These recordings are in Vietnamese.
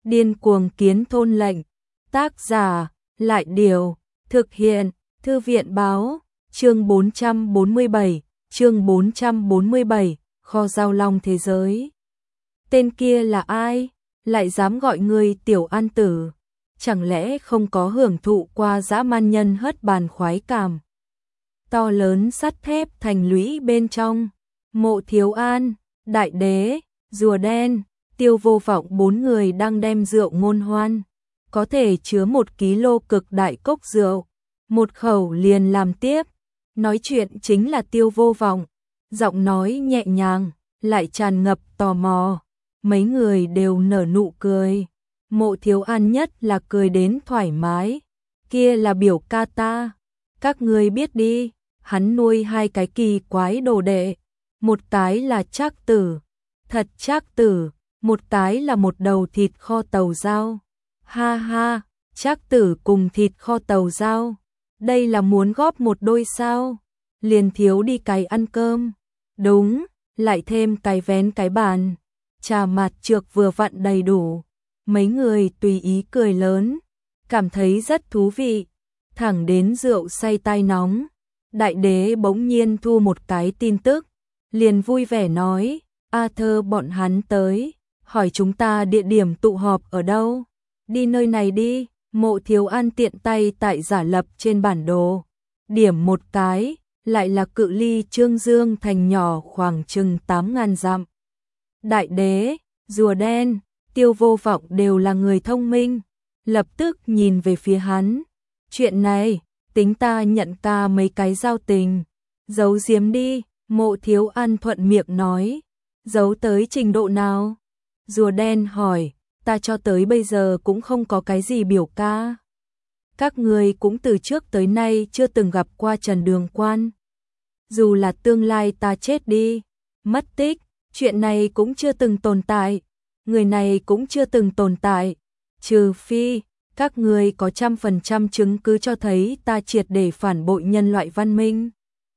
Điên cuồng kiến thôn lệnh. Tác giả, Lại Điều. Thực hiện, Thư viện báo. Chương 447, kho giao long thế giới. Tên kia là ai? Lại dám gọi người tiểu an tử? Chẳng lẽ không có hưởng thụ qua dã man nhân hất bàn khoái cảm? To lớn sắt thép thành lũy bên trong, Mộ Thiếu An, Đại Đế, Rùa Đen, Tiêu Vô Vọng bốn người đang đem rượu ngôn hoan, có thể chứa 1 kg cực đại cốc rượu, một khẩu liền làm tiếp. Nói chuyện chính là Tiêu Vô Vọng, giọng nói nhẹ nhàng, lại tràn ngập tò mò. Mấy người đều nở nụ cười. Mộ Thiếu An nhất là cười đến thoải mái. Kia là biểu ca ta. Các ngươi biết đi, hắn nuôi 2 cái kỳ quái đồ đệ. Một cái là Trác Tử, thật Trác Tử, một cái là một đầu thịt kho tàu dao. Ha ha, Trác Tử cùng thịt kho tàu dao. Đây là muốn góp một đôi sao? Liền thiếu đi cái ăn cơm. Đúng, lại thêm cái vén cái bàn. Trà mặt trược vừa vặn đầy đủ. Mấy người tùy ý cười lớn, cảm thấy rất thú vị. Thẳng đến rượu say tai nóng, Đại Đế bỗng nhiên thu một cái tin tức, liền vui vẻ nói, Arthur bọn hắn tới, hỏi chúng ta địa điểm tụ họp ở đâu. Đi nơi này đi. Mộ Thiếu An tiện tay tại giả lập trên bản đồ, điểm một cái, lại là cự ly Trương Dương thành nhỏ khoảng chừng 8.000 dặm. Đại Đế, Rùa Đen, Tiêu Vô Vọng đều là người thông minh, lập tức nhìn về phía hắn. Chuyện này, tính ta nhận ca mấy cái giao tình. Giấu giếm đi. Mộ Thiếu An thuận miệng nói. Giấu tới trình độ nào? Rùa Đen hỏi. Ta cho tới bây giờ cũng không có cái gì biểu ca. Các người cũng từ trước tới nay chưa từng gặp qua Trần Đường Quan. Dù là tương lai ta chết đi, mất tích, chuyện này cũng chưa từng tồn tại. Người này cũng chưa từng tồn tại. Trừ phi, các người có 100% chứng cứ cho thấy ta triệt để phản bội nhân loại văn minh.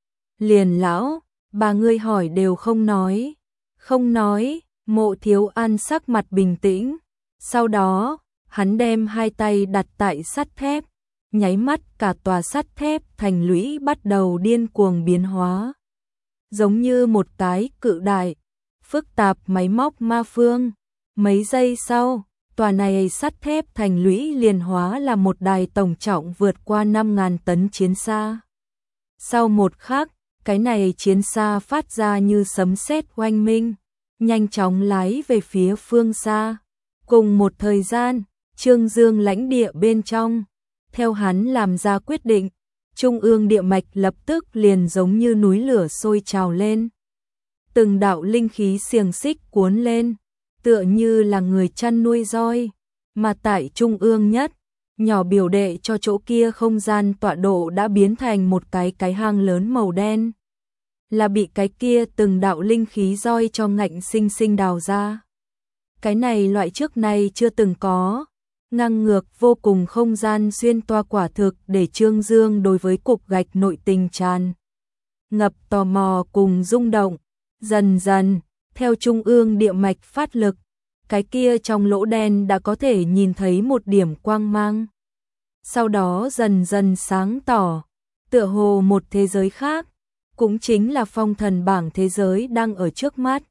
Liền lão, bà ngươi hỏi đều không nói. Không nói. Mộ Thiếu An sắc mặt bình tĩnh. Sau đó, hắn đem 2 tay đặt tại sắt thép, nháy mắt cả tòa sắt thép thành lũy bắt đầu điên cuồng biến hóa. Giống như một cái cự đại, phức tạp máy móc ma phương. Mấy giây sau, tòa này sắt thép thành lũy liền hóa là một đài tổng trọng vượt qua 5.000 tấn chiến xa. Sau một khắc, cái này chiến xa phát ra như sấm sét oanh minh, nhanh chóng lái về phía phương xa. Cùng một thời gian, Trương Dương lãnh địa bên trong, theo hắn làm ra quyết định, trung ương địa mạch lập tức liền giống như núi lửa sôi trào lên. Từng đạo linh khí xiềng xích cuốn lên, tựa như là người chăn nuôi roi, mà tại trung ương nhất, nhỏ biểu đệ cho chỗ kia không gian tọa độ đã biến thành một cái hang lớn màu đen. Là bị cái kia từng đạo linh khí roi cho ngạnh sinh sinh đào ra. Cái này loại trước này chưa từng có, ngang ngược vô cùng không gian xuyên toa quả thực để Trương Dương đối với cục gạch nội tình tràn ngập tò mò cùng rung động. Dần dần, theo trung ương địa mạch phát lực, cái kia trong lỗ đen đã có thể nhìn thấy một điểm quang mang. Sau đó dần dần sáng tỏ, tựa hồ một thế giới khác, cũng chính là phong thần bảng thế giới đang ở trước mắt.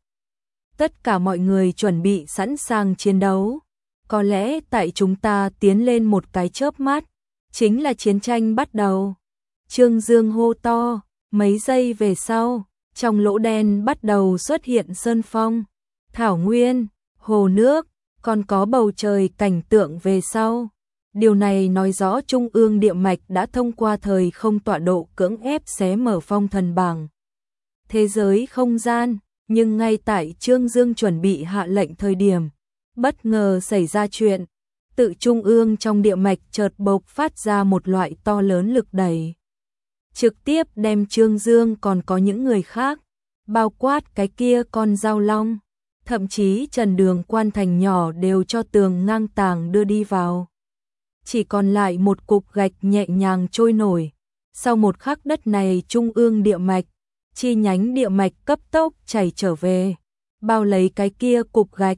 Tất cả mọi người chuẩn bị sẵn sàng chiến đấu. Có lẽ tại chúng ta tiến lên một cái chớp mắt, chính là chiến tranh bắt đầu. Trương Dương hô to, mấy giây về sau, trong lỗ đen bắt đầu xuất hiện sơn phong, thảo nguyên, hồ nước, còn có bầu trời cảnh tượng về sau. Điều này nói rõ trung ương địa mạch đã thông qua thời không tọa độ cưỡng ép xé mở phong thần bảng thế giới không gian. Nhưng ngay tại Trương Dương chuẩn bị hạ lệnh thời điểm, bất ngờ xảy ra chuyện. Tự trung ương trong địa mạch chợt bộc phát ra một loại to lớn lực đẩy, trực tiếp đem Trương Dương còn có những người khác, bao quát cái kia con dao long, thậm chí Trần Đường Quan thành nhỏ đều cho tường ngang tàng đưa đi vào. Chỉ còn lại một cục gạch nhẹ nhàng trôi nổi. Sau một khắc đất này trung ương địa mạch, chi nhánh địa mạch cấp tốc chảy trở về, bao lấy cái kia cục gạch,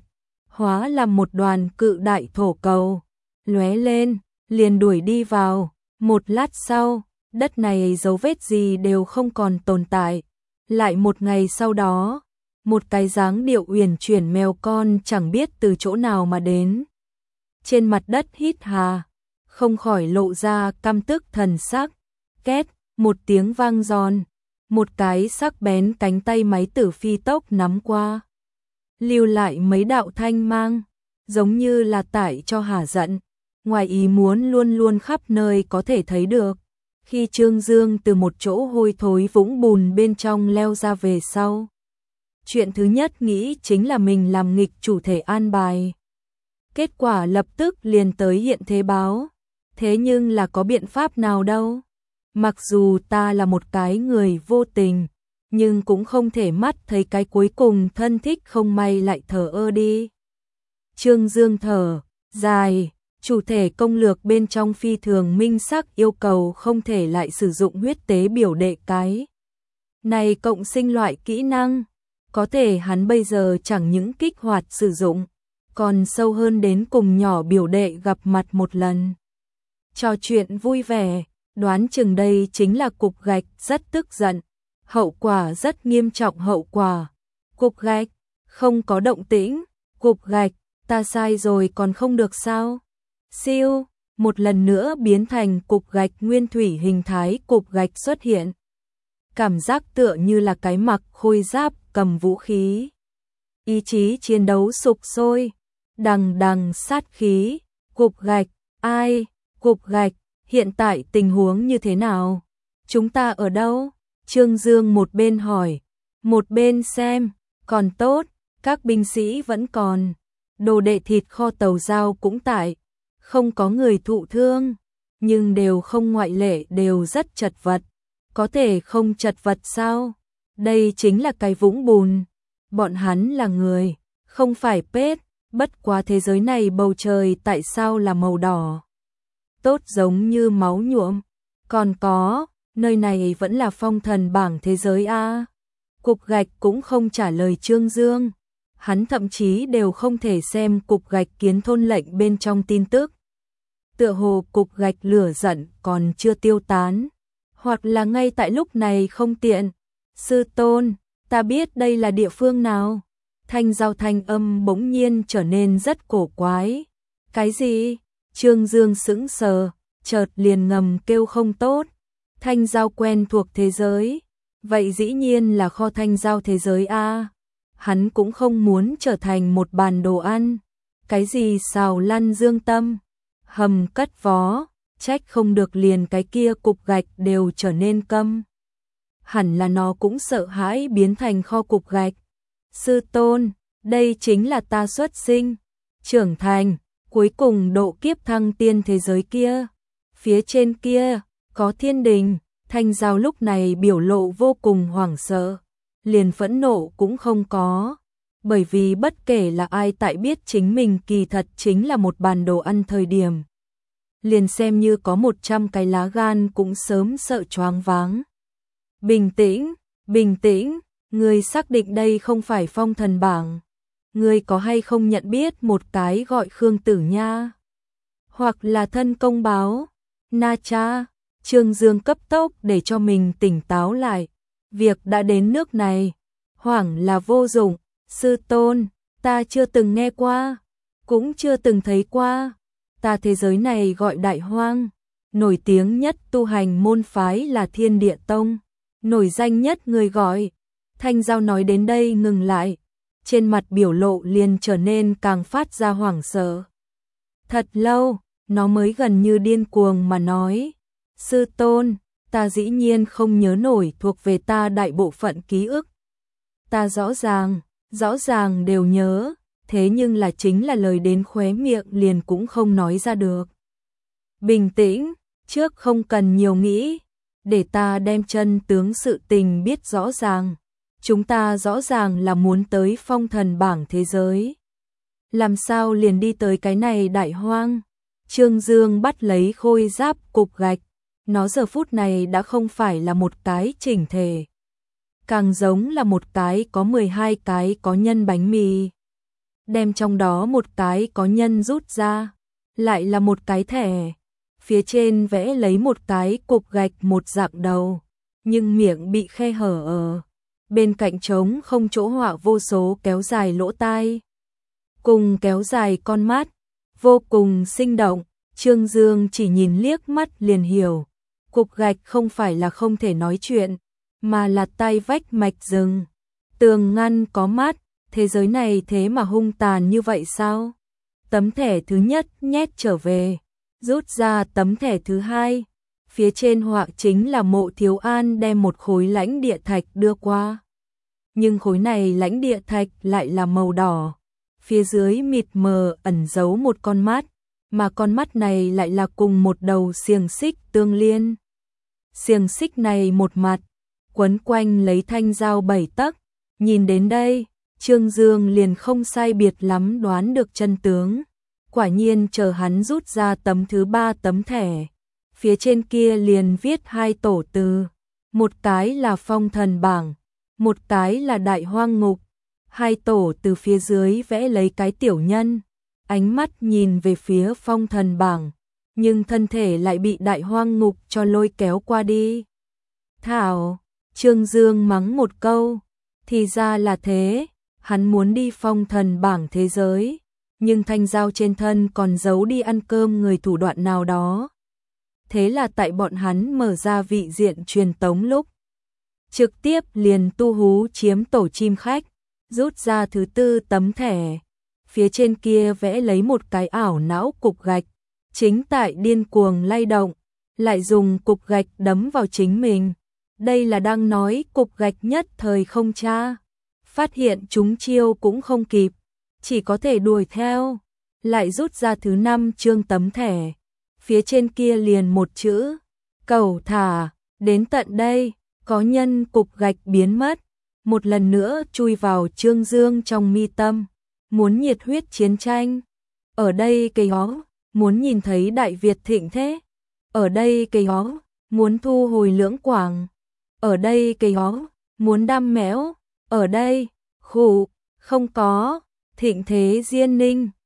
hóa làm một đoàn cự đại thổ cầu, lóe lên, liền đuổi đi vào. Một lát sau, đất này dấu vết gì đều không còn tồn tại. Lại một ngày sau đó, một cái dáng điệu uyển chuyển mèo con chẳng biết từ chỗ nào mà đến. Trên mặt đất hít hà, không khỏi lộ ra căm tức thần sắc. Két, một tiếng vang giòn, một cái sắc bén cánh tay máy tử phi tốc nắm qua, lưu lại mấy đạo thanh mang, giống như là tải cho hả giận. Ngoài ý muốn luôn luôn khắp nơi có thể thấy được. Khi Trương Dương từ một chỗ hôi thối vũng bùn bên trong leo ra về sau, chuyện thứ nhất nghĩ chính là mình làm nghịch chủ thể an bài. Kết quả lập tức liền tới hiện thế báo. Thế nhưng là có biện pháp nào đâu. Mặc dù ta là một cái người vô tình, nhưng cũng không thể mắt thấy cái cuối cùng thân thích không may lại thờ ơ đi. Trương Dương thở dài, chủ thể công lược bên trong phi thường minh sắc yêu cầu không thể lại sử dụng huyết tế biểu đệ cái này cộng sinh loại kỹ năng. Có thể hắn bây giờ chẳng những kích hoạt sử dụng, còn sâu hơn đến cùng nhỏ biểu đệ gặp mặt một lần. Trò chuyện vui vẻ, đoán chừng đây chính là cục gạch rất tức giận. Hậu quả rất nghiêm trọng hậu quả. Cục gạch, không có động tĩnh. Cục gạch, ta sai rồi còn không được sao? Siêu, một lần nữa biến thành cục gạch nguyên thủy hình thái cục gạch xuất hiện. Cảm giác tựa như là cái mặc khôi giáp cầm vũ khí. Ý chí chiến đấu sục sôi, đằng đằng sát khí. Cục gạch, ai? Cục gạch, hiện tại tình huống như thế nào? Chúng ta ở đâu? Trương Dương một bên hỏi, một bên xem, còn tốt, các binh sĩ vẫn còn. Đồ đệ thịt kho tàu giao cũng tại, không có người thụ thương, nhưng đều không ngoại lệ đều rất chật vật. Có thể không chật vật sao? Đây chính là cái vũng bùn. Bọn hắn là người, không phải pết. Bất quá thế giới này bầu trời tại sao là màu đỏ? Tốt giống như máu nhuộm. Còn có, nơi này vẫn là phong thần bảng thế giới a. Cục gạch cũng không trả lời Trương Dương. Hắn thậm chí đều không thể xem cục gạch kiến thôn lệnh bên trong tin tức. Tựa hồ cục gạch lửa giận còn chưa tiêu tán. Hoặc là ngay tại lúc này không tiện. Sư tôn, ta biết đây là địa phương nào? Thanh giao thanh âm bỗng nhiên trở nên rất cổ quái. Cái gì? Trương Dương sững sờ, chợt liền ngầm kêu không tốt. Thanh giao quen thuộc thế giới. Vậy dĩ nhiên là kho thanh giao thế giới a. Hắn cũng không muốn trở thành một bàn đồ ăn. Cái gì xào lăn dương tâm, hầm cất vó, trách không được liền cái kia cục gạch đều trở nên câm. Hẳn là nó cũng sợ hãi biến thành kho cục gạch. Sư tôn, đây chính là ta xuất sinh, trưởng thành, cuối cùng độ kiếp thăng tiên thế giới kia. Phía trên kia, có thiên đình. Thanh giao lúc này biểu lộ vô cùng hoảng sợ, liền phẫn nộ cũng không có. Bởi vì bất kể là ai tại biết chính mình kỳ thật chính là một bàn đồ ăn thời điểm, liền xem như có 100 cái lá gan cũng sớm sợ choáng váng. Bình tĩnh, bình tĩnh, ngươi xác định đây không phải phong thần bảng. Ngươi có hay không nhận biết một cái gọi Khương Tử Nha? Hoặc là thân công báo? Na cha, Trương Dương cấp tốc để cho mình tỉnh táo lại. Việc đã đến nước này, hoảng là vô dụng. Sư tôn, ta chưa từng nghe qua, cũng chưa từng thấy qua. Ta thế giới này gọi Đại Hoang, nổi tiếng nhất tu hành môn phái là Thiên Địa Tông, nổi danh nhất người gọi. Thanh giao nói đến đây ngừng lại, trên mặt biểu lộ liền trở nên càng phát ra hoảng sợ. Thật lâu, nó mới gần như điên cuồng mà nói, sư tôn, ta dĩ nhiên không nhớ nổi thuộc về ta đại bộ phận ký ức. Ta rõ ràng đều nhớ, thế nhưng là chính là lời đến khóe miệng liền cũng không nói ra được. Bình tĩnh, trước không cần nhiều nghĩ, để ta đem chân tướng sự tình biết rõ ràng. Chúng ta rõ ràng là muốn tới phong thần bảng thế giới. Làm sao liền đi tới cái này Đại Hoang? Trương Dương bắt lấy khôi giáp cục gạch. Nó giờ phút này đã không phải là một cái chỉnh thể, càng giống là một cái có 12 cái có nhân bánh mì. đem trong đó một cái có nhân rút ra, lại là một cái thẻ. Phía trên vẽ lấy một cái cục gạch một dạng đầu, nhưng miệng bị khe hở ở. Bên cạnh trống không chỗ họa vô số kéo dài lỗ tai, cùng kéo dài con mắt, vô cùng sinh động. Trương Dương chỉ nhìn liếc mắt liền hiểu, cục gạch không phải là không thể nói chuyện, mà là tai vách mạch rừng. Tường ngăn có mắt, thế giới này thế mà hung tàn như vậy sao? Tấm thẻ thứ nhất nhét trở về, rút ra tấm thẻ thứ hai. Phía trên họa chính là Mộ Thiếu An đem một khối lãnh địa thạch đưa qua. Nhưng khối này lãnh địa thạch lại là màu đỏ. Phía dưới mịt mờ ẩn giấu một con mắt, mà con mắt này lại là cùng một đầu xiềng xích tương liên. Xiềng xích này một mặt, quấn quanh lấy thanh dao 7 tấc. Nhìn đến đây, Trương Dương liền không sai biệt lắm đoán được chân tướng. Quả nhiên chờ hắn rút ra tấm thứ 3 tấm thẻ, phía trên kia liền viết 2 tổ từ, một cái là phong thần bảng, một cái là đại hoang ngục. 2 tổ từ phía dưới vẽ lấy cái tiểu nhân, ánh mắt nhìn về phía phong thần bảng, nhưng thân thể lại bị đại hoang ngục cho lôi kéo qua đi. Thảo, Trương Dương mắng một câu, thì ra là thế, hắn muốn đi phong thần bảng thế giới, nhưng thanh dao trên thân còn giấu đi ăn cơm người thủ đoạn nào đó. Thế là tại bọn hắn mở ra vị diện truyền tống lúc, trực tiếp liền tu hú chiếm tổ chim khách, rút ra thứ 4 tấm thẻ. Phía trên kia vẽ lấy một cái ảo não cục gạch, chính tại điên cuồng lay động, lại dùng cục gạch đấm vào chính mình. Đây là đang nói cục gạch nhất thời không tra, phát hiện chúng chiêu cũng không kịp, chỉ có thể đuổi theo. Lại rút ra thứ 5 chương tấm thẻ, phía trên kia liền một chữ, cẩu thả. Đến tận đây, có nhân cục gạch biến mất, một lần nữa chui vào Trương Dương trong mi tâm, muốn nhiệt huyết chiến tranh. Ở đây cây ó, muốn nhìn thấy Đại Việt thịnh thế. Ở đây cây ó, muốn thu hồi Lưỡng Quảng. Ở đây cây ó, muốn đam méo. Ở đây, khụ, không có, thịnh thế Diên Ninh.